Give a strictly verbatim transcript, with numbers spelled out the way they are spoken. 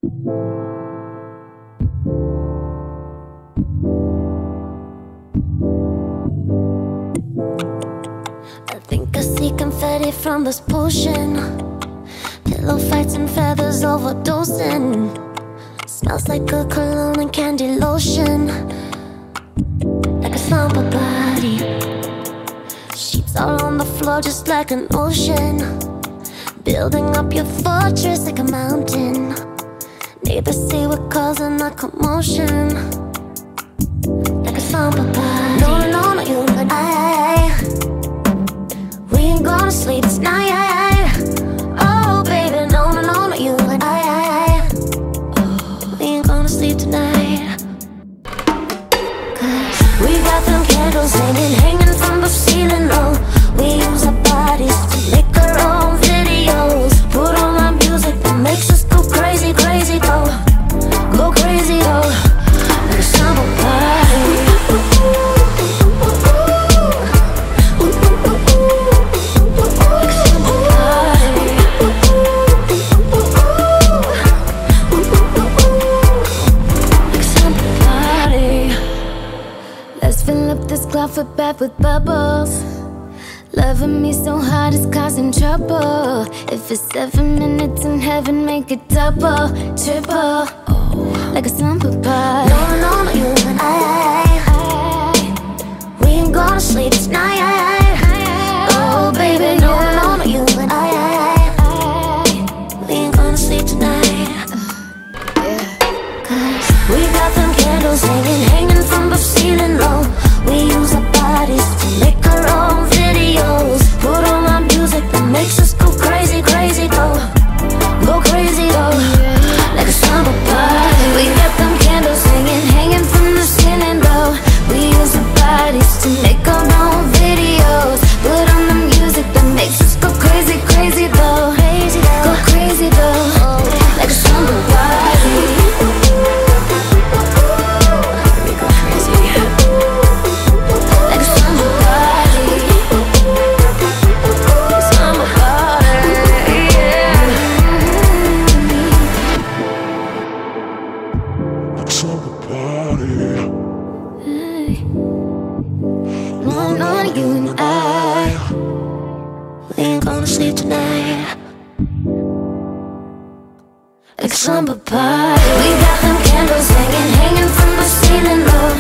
I think I see confetti from this potion. Pillow fights and feathers overdosing. Smells like a cologne and candy lotion. Like a slumber body. Sheets all on the floor just like an ocean. Building up your fortress like a mountain. Neighbors say we're causing a commotion. Like a slumber body. No, no, no, you and I. We ain't gonna sleep tonight. Oh, baby, no, no, no, no, you and I. We ain't gonna sleep tonight. Cause we got them candles hanging, hanging from the ceiling, oh. We use our bodies to make our own videos. Put on our music that makes us go crazy, crazy, though. Go crazy, though. Like a summer party. This cloud bath with bubbles. Loving me so hard it's causing trouble. If it's seven minutes in heaven, make it double, triple, like a slumber party. No, no, no, you and I. We ain't gonna sleep tonight. Oh, baby, no, no, no, you and I. We ain't gonna sleep tonight. Cause we got them candles hanging, hanging from the ceiling, low. We use our bodies to make our own videos. Put on our music that makes us go crazy, crazy, though. Go crazy, though. Like a summer party. We got them candles hanging, hanging from the ceiling, though. We use our bodies to make our own videos. Put on the music that makes us go crazy, crazy, though. Go crazy, though. Like a summer party. Like a slumber party. We got them candles hanging, hanging from the ceiling, low.